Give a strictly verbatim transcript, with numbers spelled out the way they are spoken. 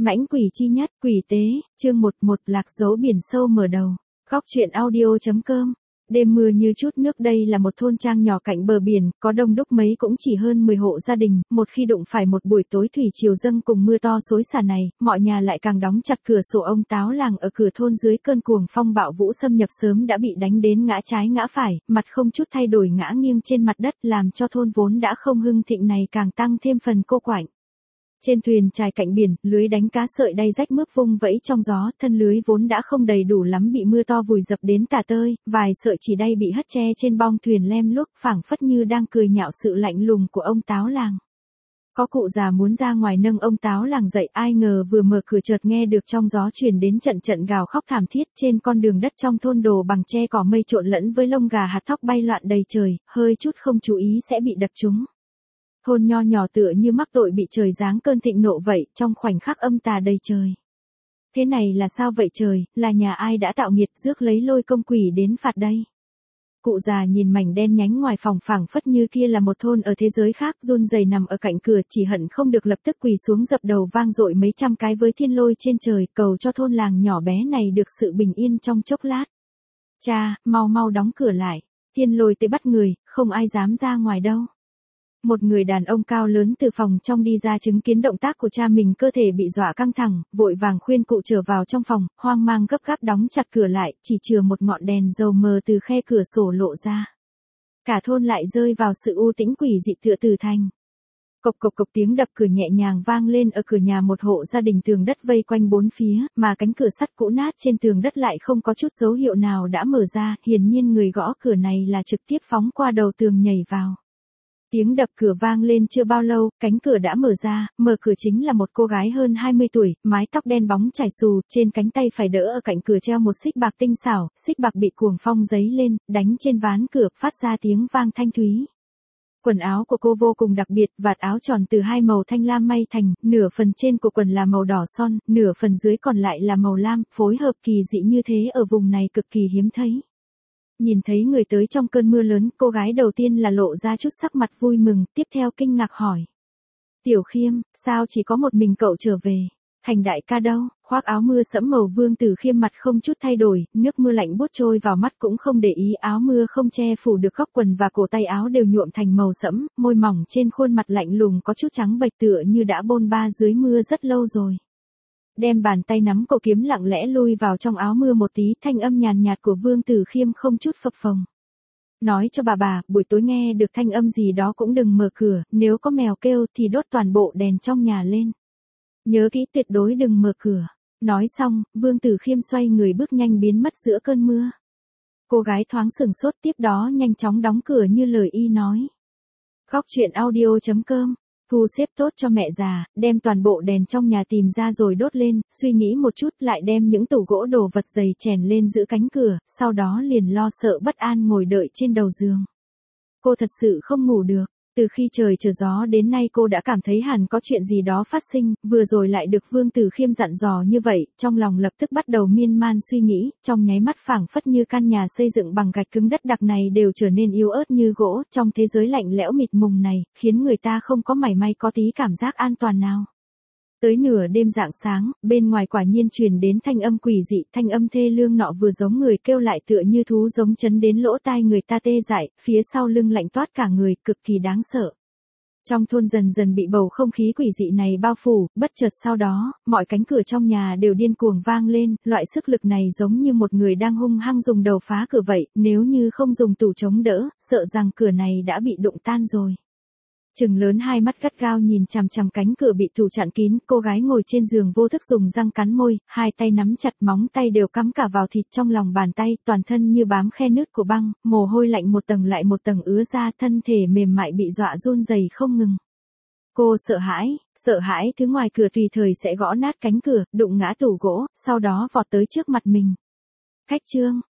Mãnh quỷ chi nhất, quỷ tế, chương một một lạc dấu biển sâu mở đầu. Góc truyện audio.com. Đêm mưa như chút nước. Đây là một thôn trang nhỏ cạnh bờ biển, có đông đúc mấy cũng chỉ hơn mười hộ gia đình, một khi đụng phải một buổi tối thủy triều dâng cùng mưa to xối xả này, mọi nhà lại càng đóng chặt cửa sổ. Ông Táo làng ở cửa thôn dưới cơn cuồng phong bạo vũ xâm nhập sớm đã bị đánh đến ngã trái ngã phải, mặt không chút thay đổi ngã nghiêng trên mặt đất, làm cho thôn vốn đã không hưng thịnh này càng tăng thêm phần cô quạnh. Trên thuyền trài cạnh biển, lưới đánh cá sợi đay rách mướp vung vẫy trong gió, thân lưới vốn đã không đầy đủ lắm bị mưa to vùi dập đến tả tơi, vài sợi chỉ đay bị hất che trên bong thuyền lem luốc, phảng phất như đang cười nhạo sự lạnh lùng của ông Táo làng. Có cụ già muốn ra ngoài nâng ông Táo làng dậy, ai ngờ vừa mở cửa chợt nghe được trong gió truyền đến trận trận gào khóc thảm thiết. Trên con đường đất trong thôn đồ bằng tre cỏ mây trộn lẫn với lông gà hạt thóc bay loạn đầy trời, hơi chút không chú ý sẽ bị đập trúng. Thôn nho nhỏ tựa như mắc tội bị trời giáng cơn thịnh nộ vậy, trong khoảnh khắc âm tà đầy trời. Thế này là sao vậy trời, là nhà ai đã tạo nghiệt rước lấy lôi công quỷ đến phạt đây? Cụ già nhìn mảnh đen nhánh ngoài phòng, phảng phất như kia là một thôn ở thế giới khác, run rẩy nằm ở cạnh cửa, chỉ hận không được lập tức quỳ xuống dập đầu vang dội mấy trăm cái với thiên lôi trên trời, cầu cho thôn làng nhỏ bé này được sự bình yên trong chốc lát. Cha, mau mau đóng cửa lại, thiên lôi tới bắt người, không ai dám ra ngoài đâu. Một người đàn ông cao lớn từ phòng trong đi ra chứng kiến động tác của cha mình, cơ thể bị dọa căng thẳng, vội vàng khuyên cụ trở vào trong phòng, hoang mang gấp gáp đóng chặt cửa lại, chỉ chừa một ngọn đèn dầu mờ từ khe cửa sổ lộ ra. Cả thôn lại rơi vào sự u tĩnh quỷ dị tựa từ thành. Cộc cộc cộc tiếng đập cửa nhẹ nhàng vang lên ở cửa nhà một hộ gia đình, tường đất vây quanh bốn phía, mà cánh cửa sắt cũ nát trên tường đất lại không có chút dấu hiệu nào đã mở ra, hiển nhiên người gõ cửa này là trực tiếp phóng qua đầu tường nhảy vào. Tiếng đập cửa vang lên chưa bao lâu, cánh cửa đã mở ra, mở cửa chính là một cô gái hơn hai mươi tuổi, mái tóc đen bóng chải xù, trên cánh tay phải đỡ ở cạnh cửa treo một xích bạc tinh xảo, xích bạc bị cuồng phong giấy lên, đánh trên ván cửa, phát ra tiếng vang thanh thúy. Quần áo của cô vô cùng đặc biệt, vạt áo tròn từ hai màu thanh lam may thành, nửa phần trên của quần là màu đỏ son, nửa phần dưới còn lại là màu lam, phối hợp kỳ dị như thế ở vùng này cực kỳ hiếm thấy. Nhìn thấy người tới trong cơn mưa lớn, cô gái đầu tiên là lộ ra chút sắc mặt vui mừng, tiếp theo kinh ngạc hỏi. Tiểu Khiêm, sao chỉ có một mình cậu trở về? Thành đại ca đâu? Khoác áo mưa sẫm màu, Vương Tử Khiêm mặt không chút thay đổi, nước mưa lạnh buốt trôi vào mắt cũng không để ý, áo mưa không che phủ được góc quần và cổ tay áo đều nhuộm thành màu sẫm, môi mỏng trên khuôn mặt lạnh lùng có chút trắng bệch tựa như đã bôn ba dưới mưa rất lâu rồi. Đem bàn tay nắm cổ kiếm lặng lẽ lui vào trong áo mưa một tí, thanh âm nhàn nhạt của Vương Tử Khiêm không chút phập phồng. Nói cho bà bà, buổi tối nghe được thanh âm gì đó cũng đừng mở cửa, nếu có mèo kêu thì đốt toàn bộ đèn trong nhà lên. Nhớ kỹ tuyệt đối đừng mở cửa. Nói xong, Vương Tử Khiêm xoay người bước nhanh biến mất giữa cơn mưa. Cô gái thoáng sửng sốt, tiếp đó nhanh chóng đóng cửa như lời y nói. Góc truyện audio.com. Thu xếp tốt cho mẹ già, đem toàn bộ đèn trong nhà tìm ra rồi đốt lên, suy nghĩ một chút lại đem những tủ gỗ đồ vật dày chèn lên giữ cánh cửa, sau đó liền lo sợ bất an ngồi đợi trên đầu giường. Cô thật sự không ngủ được, từ khi trời trở gió đến nay cô đã cảm thấy hẳn có chuyện gì đó phát sinh, vừa rồi lại được Vương Tử Khiêm dặn dò như vậy, trong lòng lập tức bắt đầu miên man suy nghĩ, trong nháy mắt phảng phất như căn nhà xây dựng bằng gạch cứng đất đặc này đều trở nên yếu ớt như gỗ, trong thế giới lạnh lẽo mịt mùng này, khiến người ta không có mảy may có tí cảm giác an toàn nào. Tới nửa đêm rạng sáng, bên ngoài quả nhiên truyền đến thanh âm quỷ dị, thanh âm thê lương nọ vừa giống người kêu lại tựa như thú giống chấn đến lỗ tai người ta tê dại, phía sau lưng lạnh toát cả người, cực kỳ đáng sợ. Trong thôn dần dần bị bầu không khí quỷ dị này bao phủ, bất chợt sau đó, mọi cánh cửa trong nhà đều điên cuồng vang lên, loại sức lực này giống như một người đang hung hăng dùng đầu phá cửa vậy, nếu như không dùng tủ chống đỡ, sợ rằng cửa này đã bị đụng tan rồi. Trừng lớn hai mắt gắt gao nhìn chằm chằm cánh cửa bị tủ chặn kín, cô gái ngồi trên giường vô thức dùng răng cắn môi, hai tay nắm chặt, móng tay đều cắm cả vào thịt trong lòng bàn tay, toàn thân như bám khe nứt của băng, mồ hôi lạnh một tầng lại một tầng ứa ra, thân thể mềm mại bị dọa run rẩy không ngừng. Cô sợ hãi, sợ hãi thứ ngoài cửa tùy thời sẽ gõ nát cánh cửa, đụng ngã tủ gỗ, sau đó vọt tới trước mặt mình. Khách trương,